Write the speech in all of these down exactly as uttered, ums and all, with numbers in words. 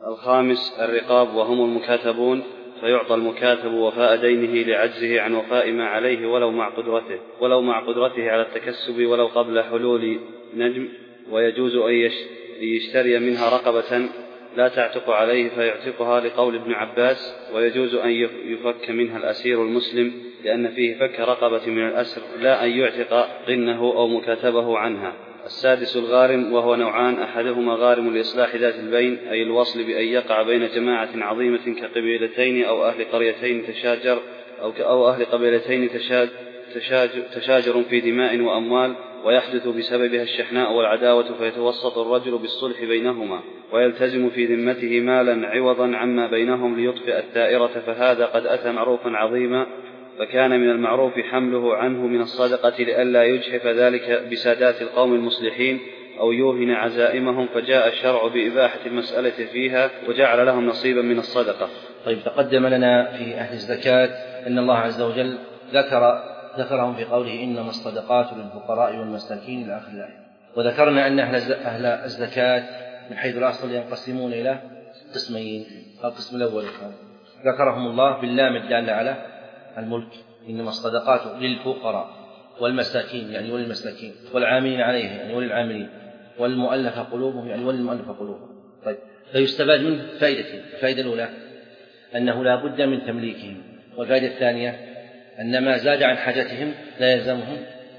الخامس الرقاب وهم المكاتبون، فيعطى المكاتب وفاء دينه لعجزه عن وفاء ما عليه ولو مع قدرته ولو مع قدرته على التكسب ولو قبل حلول نجم. ويجوز أن يشتري منها رقبة لا تعتق عليه فيعتقها لقول ابن عباس. ويجوز أن يفك منها الأسير المسلم لأن فيه فك رقبة من الأسر، لا أن يعتق قنه أو مكاتبه عنها. السادس الغارم، وهو نوعان: أحدهما غارم لإصلاح ذات البين، أي الوصل بأن يقع بين جماعة عظيمة كقبيلتين أو أهل قريتين تشاجر أو, أو أهل قبيلتين تشاج تشاجر, تشاجر في دماء وأموال، ويحدث بسببها الشحناء والعداوة، فيتوسط الرجل بالصلح بينهما ويلتزم في ذمته مالا عوضا عما بينهم ليطفئ الثائرة، فهذا قد أتى معروفا عظيما، فكان من المعروف حمله عنه من الصدقة لئلا يجحف ذلك بسادات القوم المصلحين أو يوهن عزائمهم، فجاء الشرع بإباحة المسألة فيها وجعل لهم نصيبا من الصدقة. طيب، تقدم لنا في أهل الزكاة أن الله عز وجل ذكر ذكرهم في قوله إنما الصدقات للفقراء والمساكين إلى آخر الآية. وذكرنا أن أهل الزكاة من حيث الأصل ينقسمون إلى قسمين. القسم الأول ذكرهم الله باللام الدالة على الملك، إنما الصدقات للفقراء والمساكين يعني وللمساكين، والعاملين عليها يعني وللعاملين، والمؤلفة قلوبهم يعني وللمؤلفة قلوبهم. طيب، فيستفاد منه فائدتين: الفائدة الأولى أنه لا بد من تمليكهم، والفائدة الثانية أن ما زاد عن حاجتهم لا يلزمهم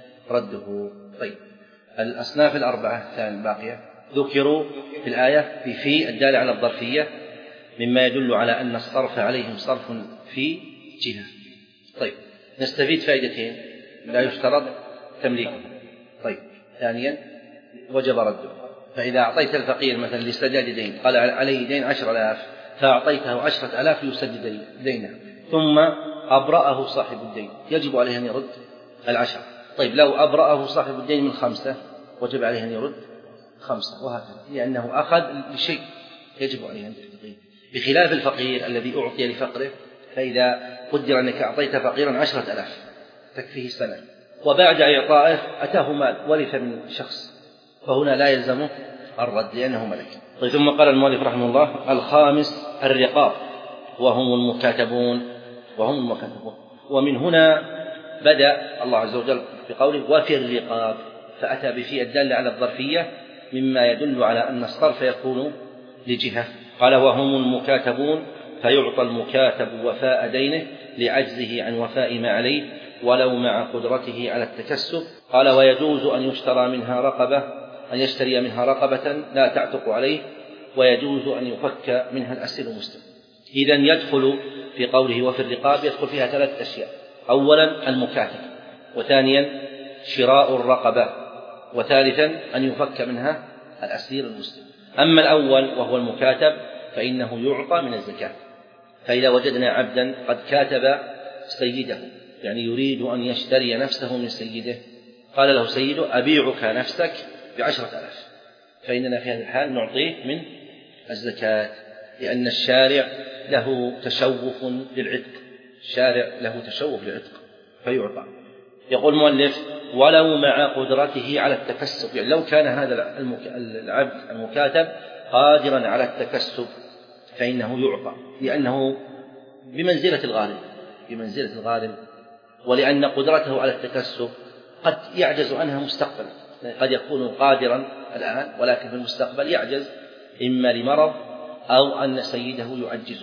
رده. طيب، الأصناف الأربعة الثانية الباقية ذكروا في الآية في في الدالة على الظرفية، مما يدل على أن الصرف عليهم صرف في جهة. طيب، نستفيد فائدتين: لا يشترط تمليكهم. طيب، ثانيا وجب رده. فإذا أعطيت الفقير مثلا لسداد دين، قال عليه دين عشر آلاف، فأعطيته عشرة آلاف ليسدد دينه، ثم أبرأه صاحب الدين، يجب عليه أن يرد العشر. طيب، لو أبرأه صاحب الدين من خمسة وجب عليه أن يرد خمسة، وهكذا، لأنه أخذ لشيء يجب عليه أن يرد، بخلاف الفقير الذي أعطي لفقره. فإذا قدر أنك أعطيت فقيرا عشرة ألاف تكفيه سنة، وبعد إعطائه أتاه مال ورث من شخص، فهنا لا يلزمه الرد لأنه ملك. طيب، ثم قال المؤلف رحمه الله: الخامس الرقاب وهم المكاتبون وهم المكاتبون. ومن هنا بدأ الله عز وجل بقوله وفي الرقاب، فأتى بفي الدالة على الظرفية مما يدل على أن الصرف يكون لجهة. قال وهم المكاتبون، فيعطى المكاتب وفاء دينه لعجزه عن وفاء ما عليه ولو مع قدرته على التكسب. قال ويجوز أن يشترى منها رقبة أن يشتري منها رقبة لا تعتق عليه، ويجوز أن يفك منها الأسير المسلم. إذن يدخل في قوله وفي الرقاب يدخل فيها ثلاث أشياء: أولا المكاتب، وثانيا شراء الرقبة، وثالثا أن يفك منها الأسير المسلم. أما الأول وهو المكاتب فإنه يعطى من الزكاة. فإذا وجدنا عبدا قد كاتب سيده، يعني يريد أن يشتري نفسه من سيده، قال له سيده أبيعك نفسك بعشرة آلاف، فإننا في هذا الحال نعطيه من الزكاة، لأن الشارع له تشوف للعتق، الشارع له تشوف للعتق فيعطى. يقول المؤلف ولو مع قدرته على التكسب، يعني لو كان هذا العبد المكاتب قادرا على التكسب فإنه يعطى، لأنه بمنزلة الغارم بمنزلة الغارم ولأن قدرته على التكسب قد يعجز عنها مستقبلا، قد يكون قادرا الآن ولكن في المستقبل يعجز، إما لمرض أو أن سيده يعجزه.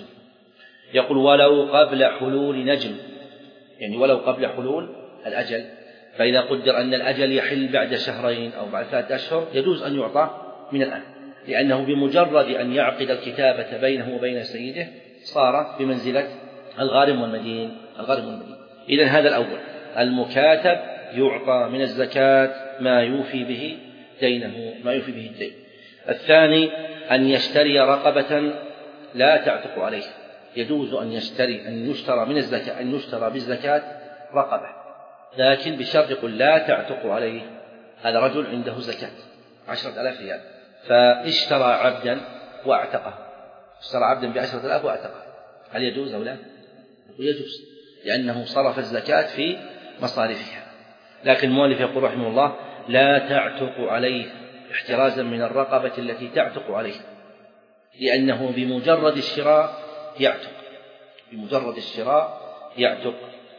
يقول ولو قبل حلول نجم، يعني ولو قبل حلول الأجل، فإذا قدر أن الأجل يحل بعد شهرين أو بعد ثلاثة أشهر يجوز أن يعطى من الآن، لأنه بمجرد أن يعقد الكتابة بينه وبين سيده صار بمنزلة الغارم والمدين الغارم والمدين. إذن هذا الأول المكاتب يعطى من الزكاة ما يوفي به دينه ما يوفي به الدين. الثاني أن يشتري رقبة لا تعتق عليه، يجوز أن يشتري أن يشترى من الزكاة أن يشترى بالزكاة رقبة، لكن بشرط يقول لا تعتق عليه. هذا رجل عنده زكاة عشرة آلاف ريال، فاشترى عبدا واعتقه، اشترى عبدا بعشرة آلاف واعتقه، هل يجوز أو لا؟ يجوز، لأنه صرف الزكاة في مصارفها. لكن المؤلف يقول رحمه الله لا تعتق عليه احترازا من الرقبة التي تعتق عليه، لأنه بمجرد الشراء يعتق، بمجرد الشراء يعتق.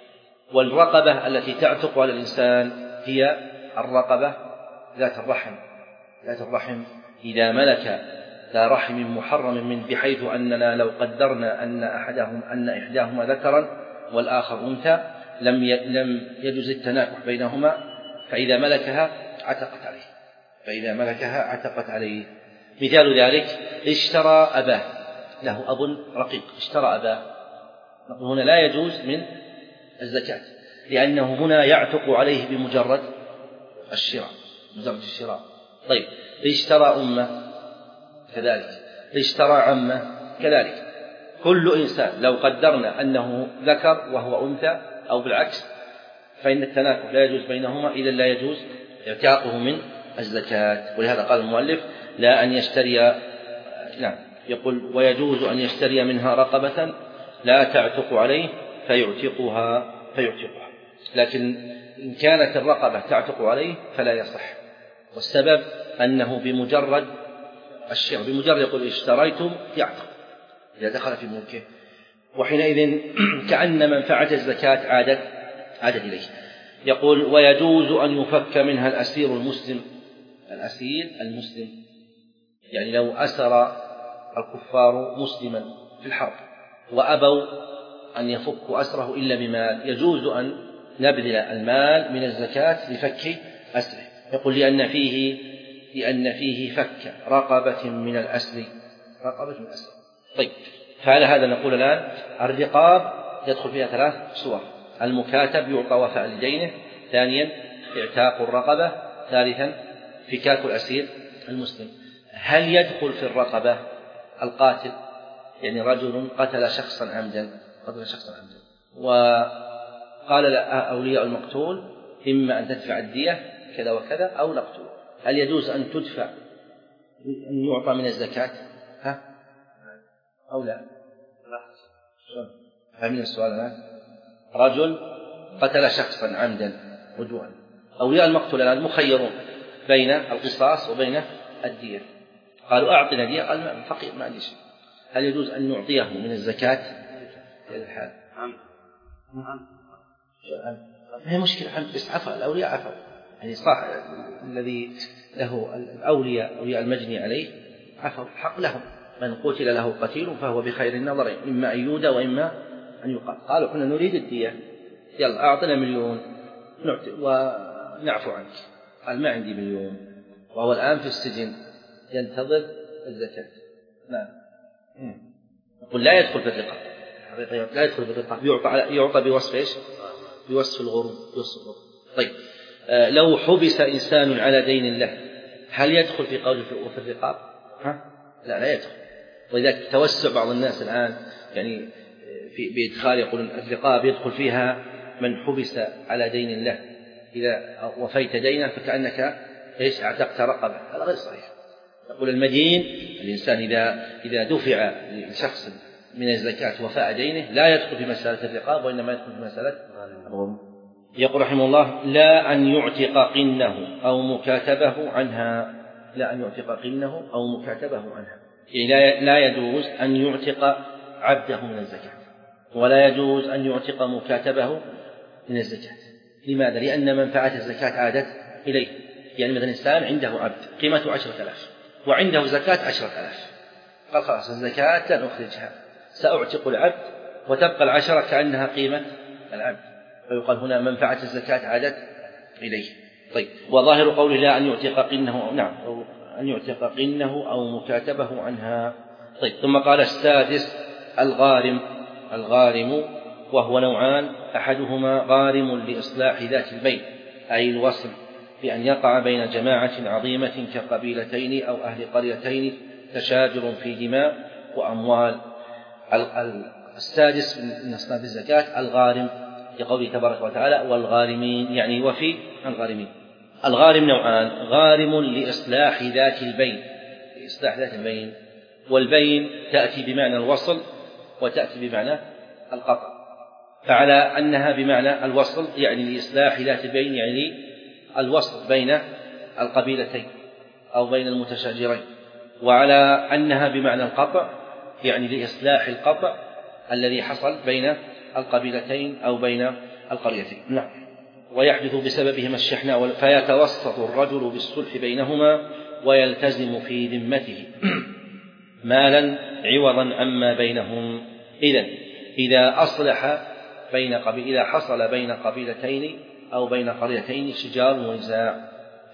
والرقبة التي تعتق على الإنسان هي الرقبة ذات الرحم، ذات الرحم إذا ملك ذا رحم محرم منه، بحيث أننا لو قدرنا أن أحدهم أن إحداهما ذكرا والآخر أنثى لم لم يجوز التناكح بينهما، فإذا ملكها عتقت عليه، فإذا ملكها عتقت عليه. مثال ذلك اشترى أباه، له أب رقيق اشترى أباه، هنا لا يجوز من الزكاة، لأنه هنا يعتق عليه بمجرد الشراء، مجرد الشراء. طيب اشترى أمه كذلك، اشترى عمه كذلك. كل إنسان لو قدرنا أنه ذكر وهو أنثى أو بالعكس فإن التناكح لا يجوز بينهما، إذا لا يجوز اعتاقه من الزكاة. ولهذا قال المؤلف لا أن يشتري، نعم يقول ويجوز أن يشتري منها رقبة لا تعتق عليه فيعتقها فيعتقها لكن إن كانت الرقبة تعتق عليه فلا يصح، والسبب أنه بمجرد الشراء، بمجرد يقول اشتريتم يعتق إذا دخل في ملكه، وحينئذ كأن منفعة الزكاة عادت عادت إليه. يقول ويجوز أن يفك منها الأسير المسلم، الأسير المسلم يعني لو أسر الكفار مسلما في الحرب وأبوا أن يفكوا أسره إلا بمال، يجوز أن نبذل المال من الزكاة لفك أسره. يقول لأن فيه لأن فيه فك رقبة من الأسر، رقبة من الأسر. طيب فعلى هذا نقول الآن الرقاب يدخل فيها ثلاث صور: المكاتب يعطى وفاء لدينه، ثانيا اعتاق الرقبة، ثالثا فكاك الأسير المسلم. هل يدخل في الرقبة القاتل؟ يعني رجل قتل شخصا عمدا، قتل شخصا عمدا وقال أولياء المقتول إما أن تدفع الدية كذا وكذا أو نقتله، هل يجوز أن تدفع أن يعطى من الزكاة ها أو لا؟ فهمنا السؤال الآن؟ رجل قتل شخصا عمدا عدوانا، أولياء المقتول الآن مخيرون بين القصاص وبين الدية، قالوا أعطنا دية، قال ما فقير ما عندي شيء، هل يجوز أن نعطيه من الزكاة في هذا الحال؟ ما هي مشكلة، بس عفا الأولياء عفوا، يعني صح الذي له الأولياء أولياء المجني عليه عفوا، حق لهم، من قتل له قتيل فهو بخير النظرين، إما أن يودى وإما أن يقال. قالوا كنا نريد الدية، يلا أعطنا مليون ونعفو عنك، قال ما عندي مليون وهو الآن في السجن ينتظر الزكاة. نعم يقول لا يدخل في الرقاب، لا يدخل في الرقاب، يعطى يعطى بوصف ايش؟ بوصف الغرم، بوصف الغرم. طيب آه لو حبس إنسان على دين له هل يدخل في قوله في الرقاب؟ ها؟ لا لا يدخل. ولذلك توسع بعض الناس الآن يعني في بإدخال يقولون الرقاب يدخل فيها من حبس على دين له، إذا وفيت دينه فكأنك ايش؟ اعتقت رقبة، هذا غير صحيح. يقول المدين الإنسان إذا إذا دفع لشخص من الزكاة وفاء دينه لا يدخل في مسألة الرقاب وإنما يدخل في مسألة الغرم. يقول رحمه الله لا أن يعتق قنه أو مكاتبه عنها، لا أن يعتق قنه أو مكاتبه عنها، يعني لا يجوز أن يعتق عبده من الزكاة ولا يجوز أن يعتق مكاتبه من الزكاة. لماذا؟ لأن منفعة الزكاة عادت إليه. يعني مثلا إنسان عنده عبد قيمته عشرة آلاف وعنده زكاة عشرة آلاف، قال خلاص الزكاة لا نخرجها، سأعتق العبد وتبقى العشرة كأنها قيمة العبد، فيقال هنا منفعة الزكاة عادت إليه. طيب وظاهر قوله لا أن يعتق قنه، نعم أو أن يعتق قنه أو مكاتبه عنها. طيب ثم قال السادس الغارم. الغارم وهو نوعان، أحدهما غارم لإصلاح ذات البين أي الوصل، بأن يقع بين جماعة عظيمة كقبيلتين أو أهل قريتين تشاجر في دماء وأموال. السادس من أصناف الزكاة الغارم، لقوله تبارك وتعالى والغارمين، يعني وفي الغارمين. الغارم نوعان، غارم لإصلاح ذات البين، لإصلاح ذات البين، والبين تأتي بمعنى الوصل وتأتي بمعنى القطع، فعلى أنها بمعنى الوصل يعني لإصلاح ذات البين، يعني الوصل بين القبيلتين أو بين المتشاجرين، وعلى أنها بمعنى القطع، يعني لإصلاح القطع الذي حصل بين القبيلتين أو بين القريتين. نعم. ويحدث بسببهما الشحناء، فيتوسط الرجل بالصلح بينهما ويلتزم في ذمته مالا عوضا عما بينهم. إذن إذا أصلح بين قبيل إذا حصل بين قبيلتين أو بين قريتين شجار ونزاع،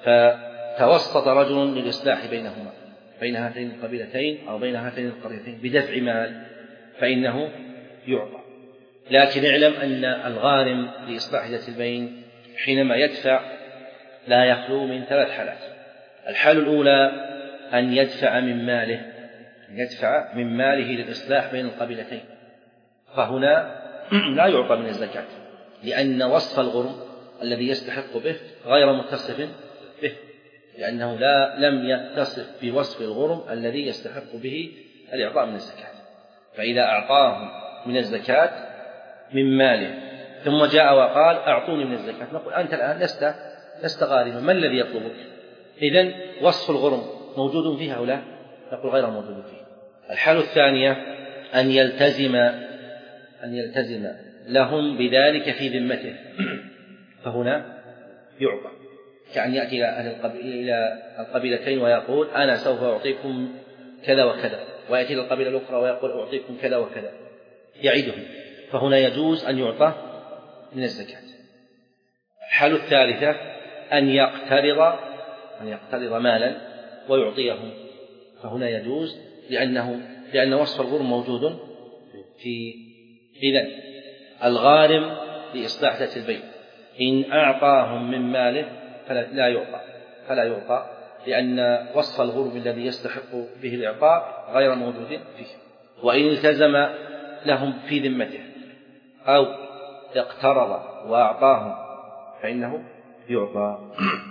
فتوسط رجل للإصلاح بينهما بين هاتين القبيلتين أو بين هاتين القريتين بدفع مال، فإنه يعطى. لكن اعلم أن الغارم لإصلاح ذات البين حينما يدفع لا يخلو من ثلاث حالات. الحالة الأولى أن يدفع من ماله يدفع من ماله للإصلاح بين القبيلتين، فهنا لا يعطى من الزكاة، لأن وصف الغرم الذي يستحق به غير متصف به، لأنه لا لم يتصف بوصف الغرم الذي يستحق به الإعطاء من الزكاة. فإذا أعطاه من الزكاة من ماله ثم جاء وقال أعطوني من الزكاة، نقول أنت الآن لست لست غارما، ما الذي يطلبك؟ إذن وصف الغرم موجود فيه أو لا؟ نقول غير موجود فيه. الحالة الثانية أن يلتزم أن يلتزم لهم بذلك في ذمته، فهنا يعطى، كأن يأتي إلى أهل إلى القبيلتين ويقول أنا سوف أعطيكم كذا وكذا، ويأتي إلى القبيلة الأخرى ويقول أعطيكم كذا وكذا، يعيدهم، فهنا يجوز أن يعطى من الزكاة. الحالة الثالثة أن يقترض أن يقترض مالا ويعطيهم، فهنا يجوز لأنه لأن وصف الغرم موجود في. إذن الغارم لإصلاح ذات البين إن أعطاهم من ماله فلا يعطى فلا يعطى لأن وصف الغرم الذي يستحق به الإعطاء غير موجود فيه. وإن التزم لهم في ذمته أو اقترض وأعطاهم فإنه يعطى.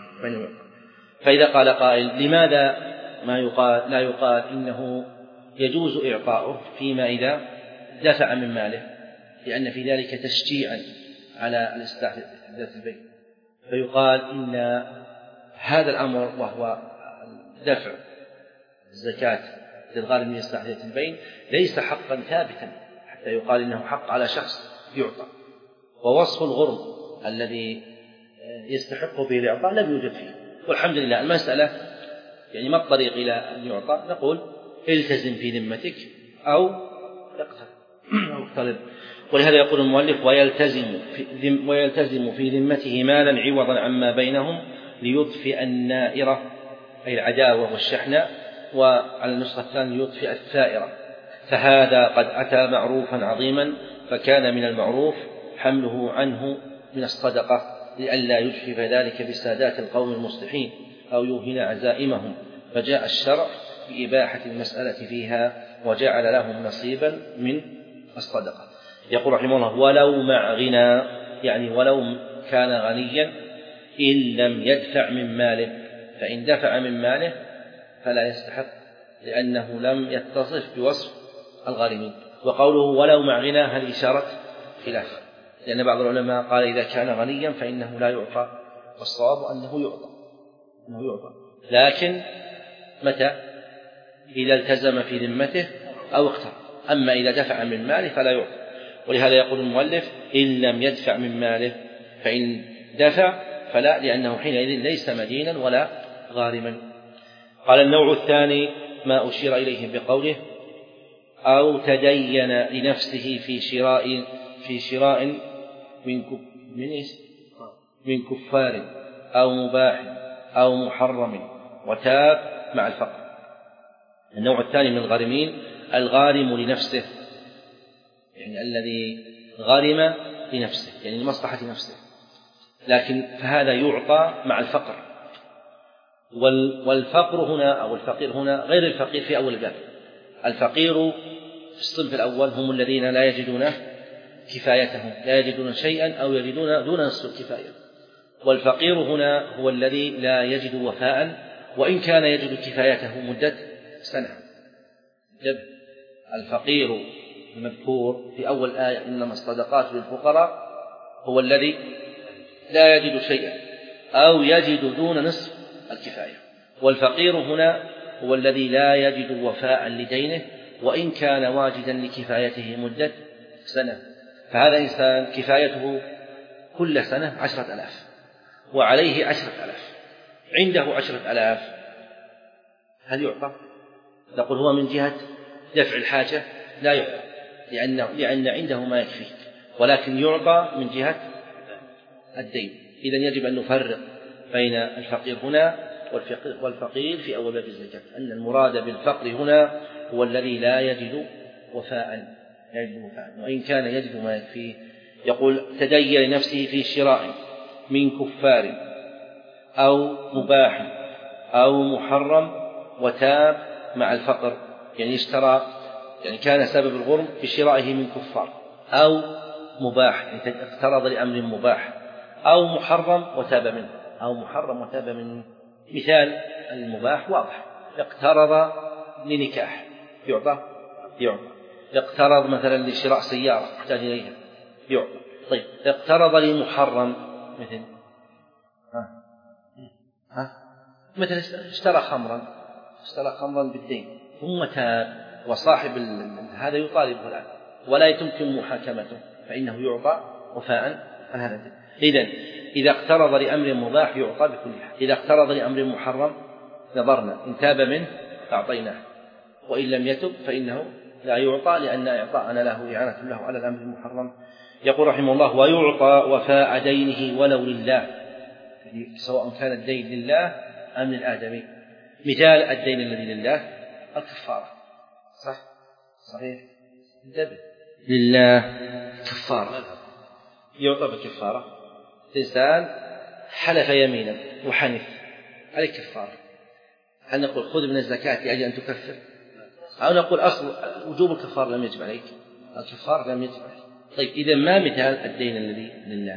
فإذا قال قائل لماذا ما يقال لا يقال إنه يجوز إعطاؤه فيما إذا دفع من ماله؟ لأن في ذلك تشجيعا على الإصلاح ذات البين، فيقال إن هذا الأمر وهو دفع الزكاة للغارم لإصلاح ذات البين ليس حقا ثابتا حتى يقال إنه حق على شخص يعطى، ووصف الغرم الذي يستحق به الإعطاء لم يوجد فيه. والحمد لله المسألة يعني ما الطريق إلى أن يعطى؟ نقول التزم في ذمتك أو اقترض. ولهذا يقول المؤلف ويلتزم في, ويلتزم في ذمته مالا عوضا عما بينهم ليطفئ النائرة أي العداوة والشحنة، وعلى النسخة الثانية ليطفئ الثائرة. فهذا قد أتى معروفا عظيما، فكان من المعروف حمله عنه من الصدقة لئلا يجحف ذلك بسادات القوم المصلحين أو يوهن عزائمهم، فجاء الشرع بإباحة المسألة فيها وجعل لهم نصيبا من الصدقة. يقول رحمه الله ولو مع غنى، يعني ولو كان غنيا إن لم يدفع من ماله، فإن دفع من ماله فلا يستحق لأنه لم يتصف بوصف الغارمين. وقوله ولو مع غنى هل إشارة خلاف، لأن بعض العلماء قال إذا كان غنيا فإنه لا يعطى، والصواب أنه يعطى أنه يعطى لكن متى؟ إذا التزم في ذمته أو اقترض. أما إذا دفع من ماله فلا يعطى. ولهذا يقول المؤلف إن لم يدفع من ماله، فإن دفع فلا، لأنه حينئذ ليس مدينا ولا غارما. قال النوع الثاني ما أشير إليه بقوله أو تدين لنفسه في شراء في شراء من من كفار أو مباح أو محرم وتاب مع الفقر. النوع الثاني من الغارمين الغارم لنفسه، يعني الذي غرم لنفسه يعني لمصلحة نفسه، لكن فهذا يعطى مع الفقر. والفقر هنا أو الفقير هنا غير الفقير في أول الباب. الفقير في الصنف الأول هم الذين لا يجدون كفايتهم، لا يجدون شيئا أو يجدون دون نصف الكفاية. والفقير هنا هو الذي لا يجد وفاء وإن كان يجد كفايته مدة سنة. جب الفقير المذكور في أول آية إنما الصدقات للفقراء هو الذي لا يجد شيئا أو يجد دون نصف الكفاية. والفقير هنا هو الذي لا يجد وفاء لدينه وإن كان واجدا لكفايته مدة سنة. فهذا إنسان كفايته كل سنة عشرة ألاف وعليه عشرة ألاف، عنده عشرة ألاف، هل يعطى؟ نقول هو من جهة دفع الحاجة لا يعطى لأن, لأن عنده ما يكفي، ولكن يعطى من جهة الدين. إذن يجب أن نفرق بين الفقير هنا والفقير في أول باب الزكاة، أن المراد بالفقر هنا هو الذي لا يجد وفاء، يجد وفاء وإن كان يجد ما يكفيه. يقول تدين لنفسه في شراء من كفار أو مباح أو محرم وتاب مع الفقر، يعني اشترى، يعني كان سبب الغرم في شرائه من كفار، أو مباح يعني اقترض لأمر مباح، أو محرم وتاب منه، أو محرم وتاب منه. مثال المباح واضح، اقترض لنكاح يعطى يعطى، اقترض مثلا لشراء سيارة يحتاج إليها يعطى. طيب اقترض لمحرم مثل ها ها مثل اشترى خمرا اشترى خمرا بالدين ثم تاب وصاحب هذا يطالبه الآن ولا يمكن محاكمته فإنه يعطى وفاء. فهذا إذن إذا اقترض لأمر مباح يعطى بكل حال، إذا اقترض لأمر محرم نظرنا إن تاب منه أعطيناه، وإن لم يتب فإنه لا يعطى لأن إعطاءنا له إعانة له على الأمر المحرم. يقول رحمه الله ويعطى وفاء دينه ولو لله، سواء كان الدين لله أم للآدمي. مثال الدين الذي لله الكفارة، صح صحيح انتبه، لله كفارة يعطى بالكفارة. إنسان حلف يمينا وحنف عليك كفارة، هل نقول خذ من الزكاة لأجل أن تكفر، أو نقول أصل وجوب الكفارة لم يجب عليك، الكفارة لم يجب عليك. طيب إذا ما مثال الدين الذي لله؟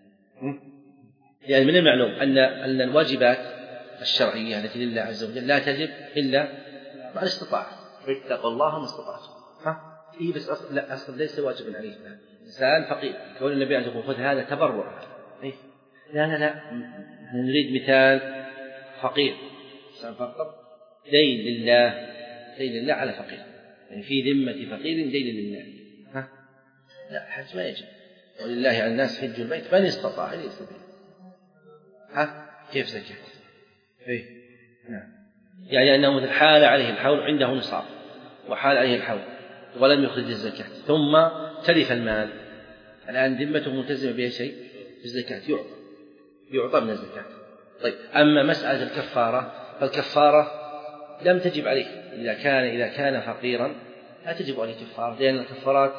يعني من المعلوم أن أن الواجبات الشرعية التي لله عز وجل لا تجب إلا مع الاستطاعة، اتقوا الله ما استطعتم. ها إيه بس أصل لا أصل ليس واجبا عليه. إنسان فقير كون النبي عليه الصلاة والسلام خذ هذا تبرع، إيه؟ لا لا لا نريد مثال فقير، إنسان فقر دين لله، دين لله على فقير، يعني في ذمة فقير دين لله. ها لا حج ما يجب، ولله على الناس حج البيت من استطاع أن يستطيع. ها كيف زكاة؟ إيه نعم، يعني أنه مثل حال عليه الحول عنده نصاب وحال عليه الحول ولم يخرج الزكاة ثم تلف المال، الآن ذمته ملتزمة بها شيء بالزكاة يعطى يعطى من الزكاة. طيب أما مسألة الكفارة فالكفارة لم تجب عليه إذا كان إذا كان فقيرا لا تجب عليه كفارة، لأن الكفارات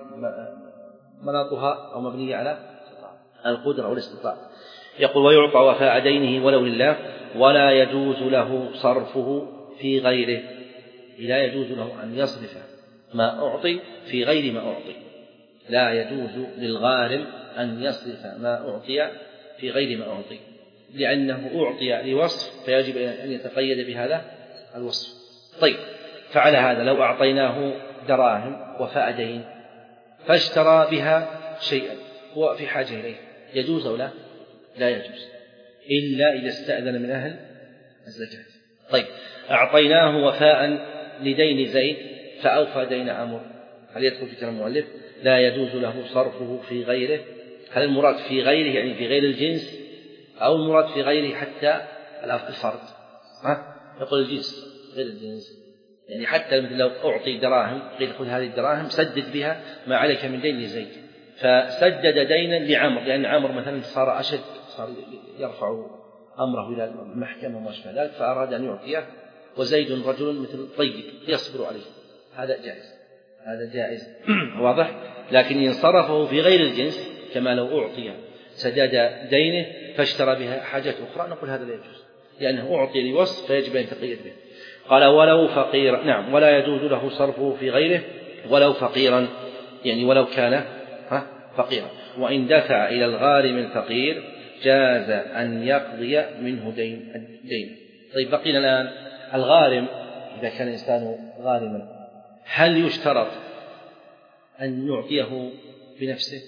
مناطها أو مبنية على القدرة والاستطاعة. يقول ويعطى وفاء دينه ولو لله ولا يجوز له صرفه في غيره، لا يجوز له أن يصرف ما أعطي في غير ما أعطي، لا يجوز للغارم أن يصرف ما أعطي في غير ما أعطي، لأنه أعطي لوصف فيجب أن يتقيد بهذا الوصف. طيب فعلى هذا لو أعطيناه دراهم وفاء دين فاشترى بها شيئا هو في حاجة إليه، يجوز أو لا؟ لا يجوز إلا إذا استأذن من أهل الزكاة. طيب أعطيناه وفاء لدين زيد فأوفى دين عمرو، هل يدخل في كلام المؤلف؟ لا يجوز له صرفه في غيره. هل المراد في غيره يعني في غير الجنس أو المراد في غيره حتى الفرد؟ ها؟ يقول الجنس غير الجنس، يعني حتى مثل لو أعطي دراهم قيل خذ هذه الدراهم سدد بها ما عليك من دين لزيد، فسدد دينا لعمر لأن عمر مثلا صار أشد، صار يرفع أمره إلى المحكمة وما شابه ذلك فأراد أن يعطيه، وزيد رجل مثل طيب يصبر عليه، هذا جائز هذا جائز واضح. لكن إن صرفه في غير الجنس كما لو أعطي سداد دينه فاشترى بها حاجات أخرى نقول هذا لا يجوز لأنه أعطي لوصف فيجب أن يتقيد به. قال ولو فقيرا، نعم ولا يجوز له صرفه في غيره ولو فقيرا، يعني ولو كان فقيرا، وإن دفع إلى الغارم الفقير جاز أن يقضي منه دين الدين. طيب بقينا الآن الغارم، إذا كان الإنسان غارما هل يشترط أن يعطيه بنفسه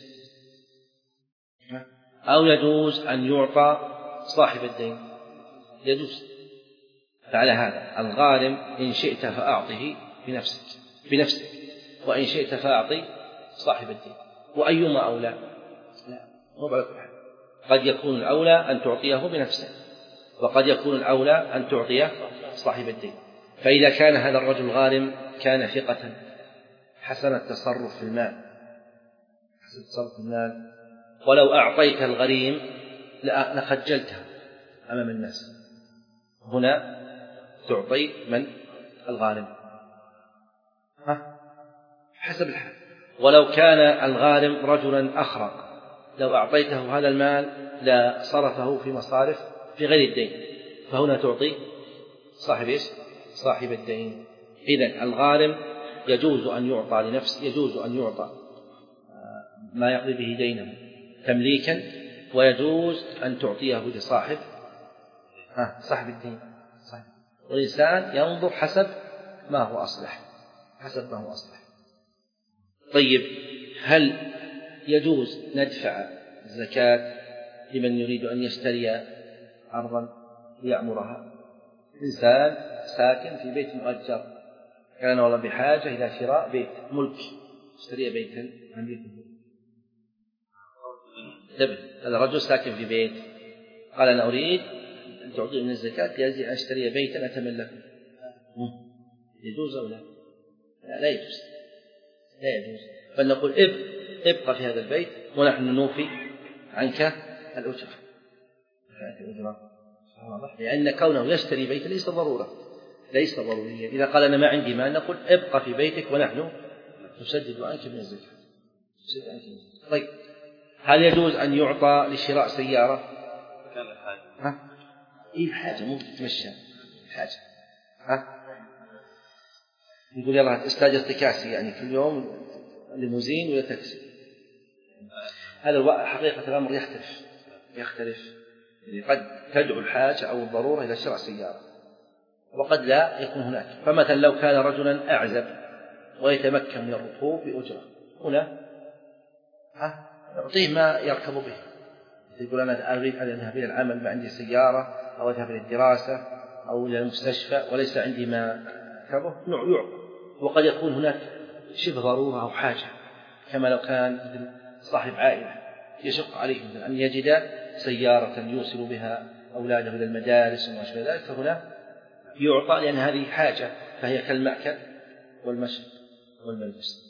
أو يجوز أن يعطى صاحب الدين؟ يجوز فعلى هذا الغارم إن شئت فأعطه بنفسك بنفسك وإن شئت فأعطي صاحب الدين. وأيما أولى؟ لا، مو على كل حال. قد يكون الأولى أن تعطيه بنفسه، وقد يكون الأولى أن تعطيه صاحب الدين. فإذا كان هذا الرجل غارم كان ثقة حسن التصرف في المال حسن التصرف في المال ولو أعطيت الغريم لخجلته أمام الناس. هنا تعطي من؟ الغارم حسب الحال. ولو كان الغارم رجلا أخرق لو أعطيته هذا المال لا صرفه في مصارف في غير الدين، فهنا تعطي صاحب إيش؟ صاحب الدين. إذن الغارم يجوز أن يعطى لنفسه، يجوز أن يعطى ما يقضي به دينه تمليكا، ويجوز أن تعطيه لصاحب صاحب الدين. صحيح. والإنسان ينظر حسب ما هو أصلح حسب ما هو أصلح. طيب، هل يجوز ندفع الزكاة لمن يريد أن يشتري أرضا ليعمرها؟ إنسان ساكن في بيت مؤجر كان والله بحاجة إلى شراء بيت ملك، اشتري بيتا عن هذا رجل ساكن في بيت قال أنا أريد أن تعطي من الزكاة لأجل أن أشتري بيتا أتملكه، يجوز أو لا؟ لا, لا يجوز لا يجوز بل نقول ابقى في هذا البيت ونحن نوفي عنك الأجرة، لأن كونه يشتري بيتا ليس ضرورة ليس ضروريا. إذا قال أنا ما عندي مال نقول ابقى في بيتك ونحن نسدد عنك من الزكاة. طيب، هل يجوز أن يعطى لشراء سيارة؟ كان الحاجة ها؟ إيه حاجة مو تتمشى حاجة ها؟ يقول يلا استاجر تكاسي يعني كل يوم ليموزين ولا تاكسي. هذا حقيقة الأمر يختلف يختلف يعني قد تدعو الحاجة أو الضرورة إلى شراء سيارة وقد لا يكون هناك. فمثلا لو كان رجلا أعزب ويتمكن من الركوب بأجرة هنا نعطيه ما يركب به. يقول أنا أريد أن أذهب إلى العمل ما عندي سيارة أو أذهب إلى الدراسة أو إلى المستشفى وليس عندي ما أركبه يعطى. وقد يكون هناك شبه ضرورة أو حاجة كما لو كان صاحب عائلة يشق عليه أن يجد سيارة يوصل بها أولاده إلى المدارس وما شابه ذلك، فهنا يعطى لأن هذه حاجة فهي كالمأكل والمشرب والملبس.